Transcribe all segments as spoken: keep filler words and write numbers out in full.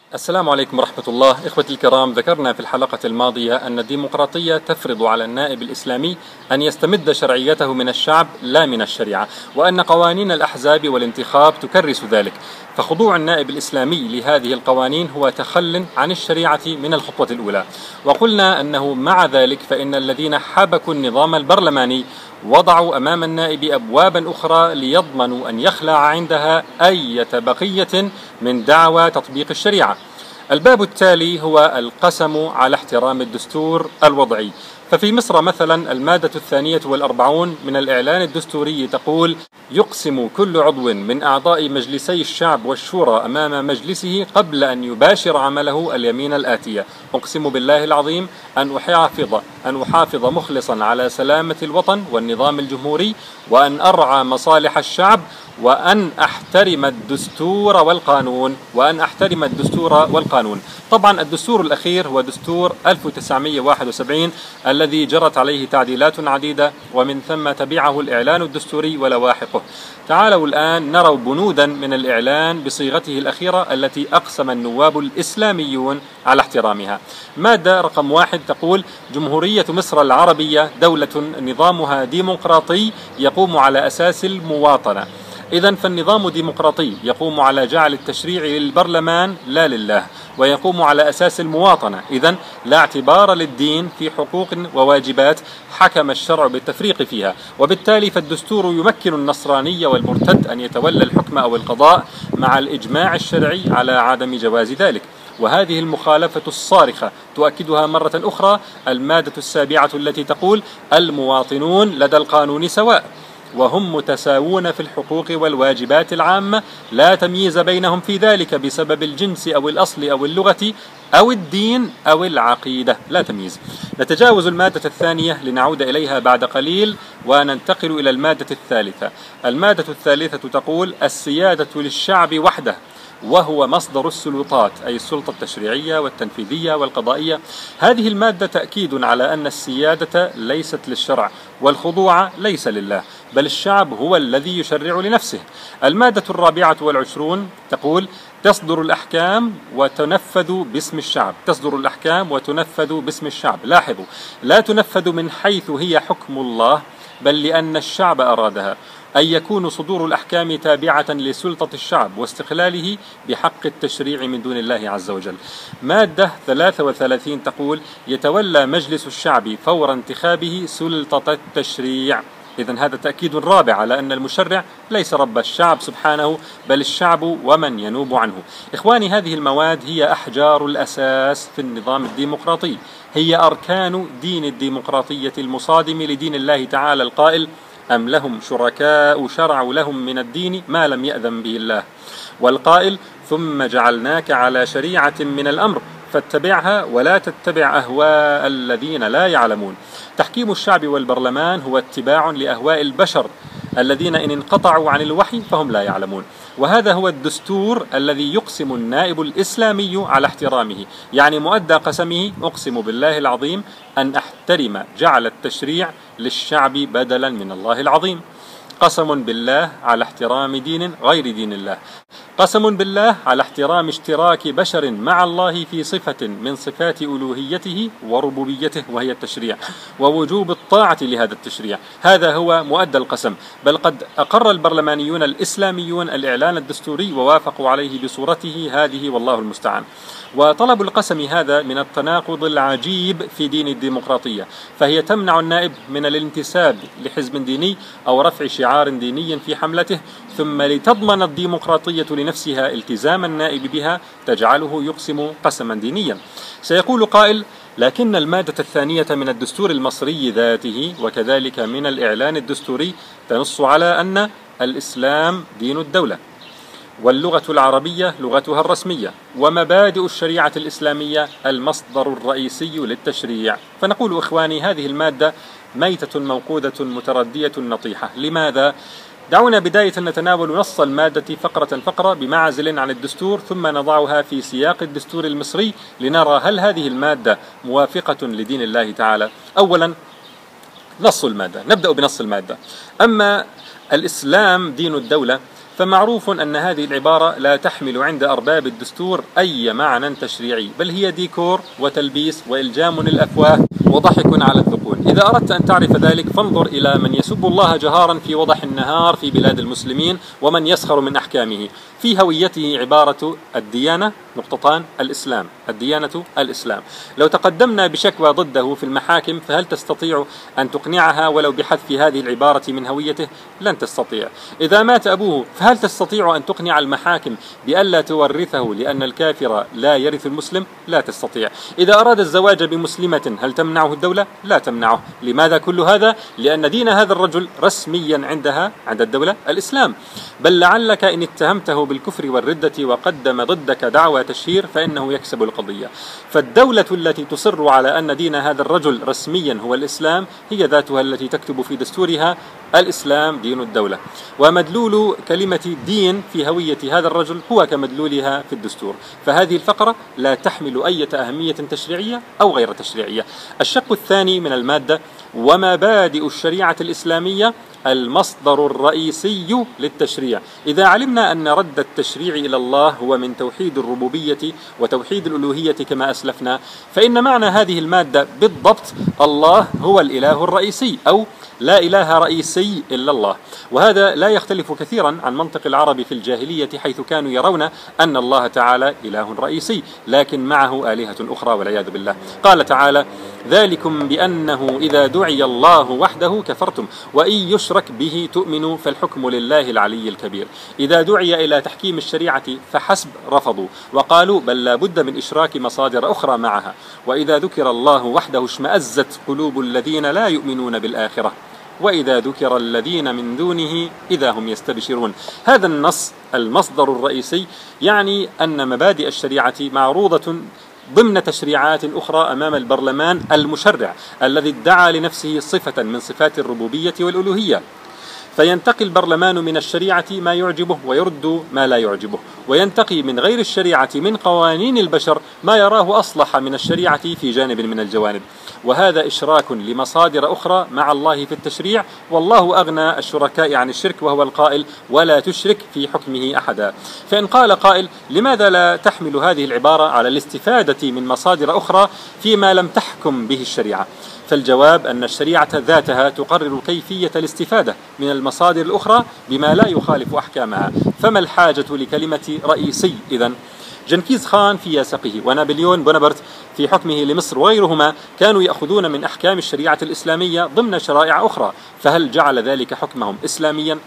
السلام عليكم ورحمة الله. إخوتي الكرام، ذكرنا في الحلقة الماضية أن الديمقراطية تفرض على النائب الإسلامي أن يستمد شرعيته من الشعب لا من الشريعة، وأن قوانين الأحزاب والانتخاب تكرس ذلك، فخضوع النائب الإسلامي لهذه القوانين هو تخل عن الشريعة من الخطوة الأولى. وقلنا أنه مع ذلك فإن الذين حبكوا النظام البرلماني وضعوا أمام النائب أبوابا أخرى ليضمنوا أن يخلع عندها أي بقية من دعوى تطبيق الشريعة. الباب التالي هو القسم على احترام الدستور الوضعي. ففي مصر مثلا المادة الثانية والأربعون من الإعلان الدستوري تقول: يقسم كل عضو من أعضاء مجلسي الشعب والشورى أمام مجلسه قبل أن يباشر عمله اليمين الآتية: أقسم بالله العظيم أن أحافظ أن أحافظ مخلصا على سلامة الوطن والنظام الجمهوري، وأن أرعى مصالح الشعب، وأن أحترم الدستور والقانون وأن أحترم الدستور والقانون. طبعا الدستور الأخير هو دستور ألف وتسعمئة وواحد وسبعين الذي جرت عليه تعديلات عديدة، ومن ثم تبعه الإعلان الدستوري ولواحقه. تعالوا الآن نرى بنودا من الإعلان بصيغته الأخيرة التي أقسم النواب الإسلاميون على احترامها. مادة رقم واحد تقول: جمهورية مصر العربية دولة نظامها ديمقراطي يقوم على أساس المواطنة. إذن فالنظام ديمقراطي يقوم على جعل التشريع للبرلمان لا لله، ويقوم على أساس المواطنة. إذن لا اعتبار للدين في حقوق وواجبات حكم الشرع بالتفريق فيها، وبالتالي فالدستور يمكن النصراني والمرتد أن يتولى الحكم أو القضاء مع الإجماع الشرعي على عدم جواز ذلك. وهذه المخالفة الصارخة تؤكدها مرة أخرى المادة السابعة التي تقول: المواطنون لدى القانون سواء، وهم متساوون في الحقوق والواجبات العامة، لا تمييز بينهم في ذلك بسبب الجنس أو الأصل أو اللغة أو الدين أو العقيدة، لا تمييز. نتجاوز المادة الثانية لنعود إليها بعد قليل وننتقل إلى المادة الثالثة. المادة الثالثة تقول: السيادة للشعب وحده، وهو مصدر السلطات، أي السلطة التشريعية والتنفيذية والقضائية. هذه المادة تأكيد على أن السيادة ليست للشرع، والخضوع ليس لله، بل الشعب هو الذي يشرع لنفسه. المادة الرابعة والعشرون تقول: تصدر الأحكام وتنفذ باسم الشعب. تصدر الأحكام وتنفذ باسم الشعب. لاحظوا، لا تنفذ من حيث هي حكم الله، بل لأن الشعب أرادها، أن يكون صدور الأحكام تابعة لسلطة الشعب واستقلاله بحق التشريع من دون الله عز وجل. مادة ثلاثة وثلاثين تقول: يتولى مجلس الشعب فور انتخابه سلطة التشريع. إذن هذا تأكيد رابع على أن المشرع ليس رب الشعب سبحانه، بل الشعب ومن ينوب عنه. إخواني، هذه المواد هي أحجار الأساس في النظام الديمقراطي، هي أركان دين الديمقراطية المصادم لدين الله تعالى القائل: أم لهم شركاء شرعوا لهم من الدين ما لم يأذن به الله، والقائل: ثم جعلناك على شريعة من الأمر فاتبعها ولا تتبع أهواء الذين لا يعلمون. تحكيم الشعب والبرلمان هو اتباع لأهواء البشر الذين إن انقطعوا عن الوحي فهم لا يعلمون. وهذا هو الدستور الذي يقسم النائب الإسلامي على احترامه، يعني مؤدى قسمه: أقسم بالله العظيم أن أحترم جعل التشريع للشعب بدلا من الله العظيم. قسم بالله على احترام دين غير دين الله. قسم بالله على احترام اشتراك بشر مع الله في صفة من صفات ألوهيته وربوبيته، وهي التشريع، ووجوب الطاعة لهذا التشريع. هذا هو مؤدى القسم. بل قد أقر البرلمانيون الإسلاميون الإعلان الدستوري ووافقوا عليه بصورته هذه، والله المستعان. وطلب القسم هذا من التناقض العجيب في دين الديمقراطية، فهي تمنع النائب من الانتساب لحزب ديني أو رفع شعار ديني في حملته، ثم لتضمن الديمقراطية لنفسها التزام النائب بها تجعله يقسم قسما دينيا. سيقول قائل: لكن المادة الثانية من الدستور المصري ذاته وكذلك من الإعلان الدستوري تنص على أن الإسلام دين الدولة، واللغة العربية لغتها الرسمية، ومبادئ الشريعة الإسلامية المصدر الرئيسي للتشريع. فنقول إخواني، هذه المادة ميتة موقودة متردية نطيحة. لماذا؟ دعونا بداية نتناول نص المادة فقرة فقرة بمعزل عن الدستور، ثم نضعها في سياق الدستور المصري لنرى هل هذه المادة موافقة لدين الله تعالى. أولا، نص المادة. نبدأ بنص المادة. أما الإسلام دين الدولة، فمعروف أن هذه العبارة لا تحمل عند أرباب الدستور أي معنى تشريعي، بل هي ديكور وتلبيس وإلجام للأفواه وضحك على الذقون. إذا أردت أن تعرف ذلك فانظر إلى من يسب الله جهارا في وضح النهار في بلاد المسلمين ومن يسخر من أحكامه. في هويته عبارة الديانة نقطتان الإسلام، الديانة الإسلام. لو تقدمنا بشكوى ضده في المحاكم فهل تستطيع أن تقنعها ولو بحذف هذه العبارة من هويته؟ لن تستطيع. إذا مات أبوه فهل تستطيع أن تقنع المحاكم بألا تورثه لأن الكافر لا يرث المسلم؟ لا تستطيع. إذا أراد الزواج بمسلمة هل تمنعه الدولة؟ لا تمنعه. لماذا كل هذا؟ لأن دين هذا الرجل رسميا عندها عند الدولة الإسلام. بل لعلك إن اتهمته بالكفر والردة وقدم ضدك دعوى تشهير فإنه يكسب القضية. فالدولة التي تصر على أن دين هذا الرجل رسميا هو الإسلام هي ذاتها التي تكتب في دستورها الإسلام دين الدولة، ومدلول كلمة دين في هوية هذا الرجل هو كمدلولها في الدستور. فهذه الفقرة لا تحمل أي أهمية تشريعية أو غير تشريعية. الشق الثاني من المادة: ومبادئ الشريعة الإسلامية المصدر الرئيسي للتشريع. إذا علمنا أن رد التشريع إلى الله هو من توحيد الربوبية وتوحيد الألوهية كما أسلفنا، فإن معنى هذه المادة بالضبط الله هو الإله الرئيسي، أو لا إله رئيسي إلا الله. وهذا لا يختلف كثيرا عن منطق العرب في الجاهلية، حيث كانوا يرون أن الله تعالى إله رئيسي لكن معه آلهة أخرى والعياذ بالله. قال تعالى: ذلكم بأنه إذا دعي الله وحده كفرتم وإن يشرك به تؤمنوا فالحكم لله العلي الكبير. إذا دعي إلى تحكيم الشريعة فحسب رفضوا وقالوا بل لا بد من إشراك مصادر أخرى معها. وإذا ذكر الله وحده اشمأزت قلوب الذين لا يؤمنون بالآخرة وإذا ذكر الذين من دونه إذا هم يستبشرون. هذا النص المصدر الرئيسي يعني أن مبادئ الشريعة معروضة ضمن تشريعات أخرى أمام البرلمان المشرع الذي ادعى لنفسه صفة من صفات الربوبية والألوهية، فينتقي البرلمان من الشريعة ما يعجبه ويرد ما لا يعجبه، وينتقي من غير الشريعة من قوانين البشر ما يراه أصلح من الشريعة في جانب من الجوانب. وهذا إشراك لمصادر أخرى مع الله في التشريع، والله أغنى الشركاء عن الشرك وهو القائل: ولا تشرك في حكمه أحدا. فإن قال قائل: لماذا لا تحمل هذه العبارة على الاستفادة من مصادر أخرى فيما لم تحكم به الشريعة؟ فالجواب أن الشريعة ذاتها تقرر كيفية الاستفادة من المصادر الأخرى بما لا يخالف أحكامها، فما الحاجة لكلمة رئيسي إذن؟ جنكيز خان في ياسقه ونابليون بونابرت في حكمه لمصر وغيرهما كانوا يأخذون من أحكام الشريعة الإسلامية ضمن شرائع أخرى، فهل جعل ذلك حكمهم إسلاميا؟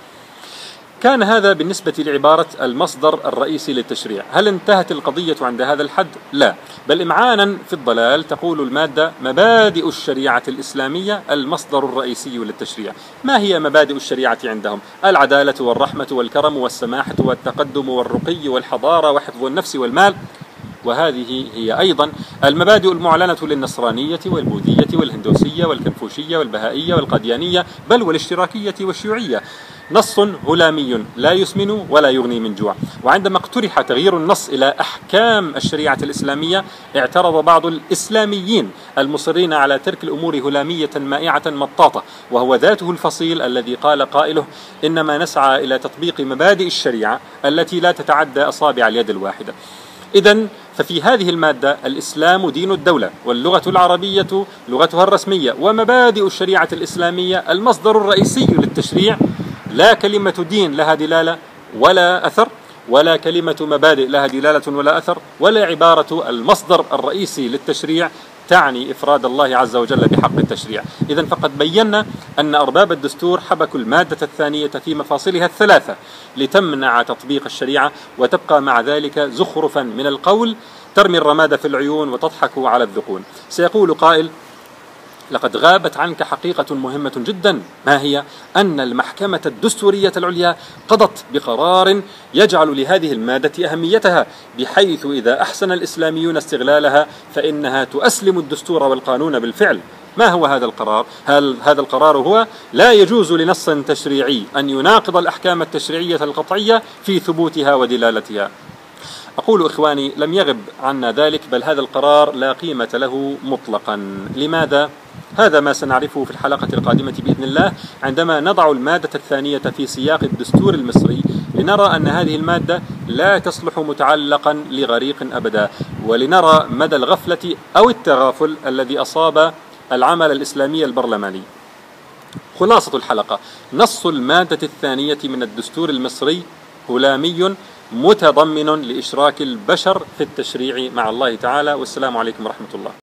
كان هذا بالنسبة لعبارة المصدر الرئيسي للتشريع. هل انتهت القضية عند هذا الحد؟ لا، بل إمعانا في الضلال تقول المادة: مبادئ الشريعة الإسلامية المصدر الرئيسي للتشريع. ما هي مبادئ الشريعة عندهم؟ العدالة والرحمة والكرم والسماحة والتقدم والرقي والحضارة وحفظ النفس والمال. وهذه هي أيضا المبادئ المعلنة للنصرانية والبوذية والهندوسية والكنفوشية والبهائية والقاديانية بل والاشتراكية والشيوعية. نص هلامي لا يسمن ولا يغني من جوع. وعندما اقترح تغيير النص إلى أحكام الشريعة الإسلامية اعترض بعض الإسلاميين المصرين على ترك الأمور هلامية مائعة مطاطة، وهو ذاته الفصيل الذي قال قائله: إنما نسعى إلى تطبيق مبادئ الشريعة التي لا تتعدى أصابع اليد الواحدة. إذن ففي هذه المادة الإسلام دين الدولة، واللغة العربية لغتها الرسمية، ومبادئ الشريعة الإسلامية المصدر الرئيسي للتشريع. لا كلمة دين لها دلالة ولا أثر، ولا كلمة مبادئ لها دلالة ولا أثر، ولا عبارة المصدر الرئيسي للتشريع تعني إفراد الله عز وجل بحق التشريع. إذن فقد بينا أن أرباب الدستور حبكوا المادة الثانية في مفاصلها الثلاثة لتمنع تطبيق الشريعة، وتبقى مع ذلك زخرفا من القول ترمي الرماد في العيون وتضحك على الذقون. سيقول قائل: لقد غابت عنك حقيقة مهمة جدا، ما هي؟ أن المحكمة الدستورية العليا قضت بقرار يجعل لهذه المادة أهميتها، بحيث إذا أحسن الإسلاميون استغلالها فإنها تؤسلم الدستور والقانون بالفعل. ما هو هذا القرار؟ هل هذا القرار هو: لا يجوز لنص تشريعي أن يناقض الأحكام التشريعية القطعية في ثبوتها ودلالتها. أقول إخواني: لم يغب عنا ذلك، بل هذا القرار لا قيمة له مطلقا. لماذا؟ هذا ما سنعرفه في الحلقة القادمة بإذن الله، عندما نضع المادة الثانية في سياق الدستور المصري، لنرى أن هذه المادة لا تصلح متعلقا لغريق أبدا، ولنرى مدى الغفلة أو التغافل الذي أصاب العمل الإسلامي البرلماني. خلاصة الحلقة: نص المادة الثانية من الدستور المصري هلامي متضمن لإشراك البشر في التشريع مع الله تعالى. والسلام عليكم ورحمة الله.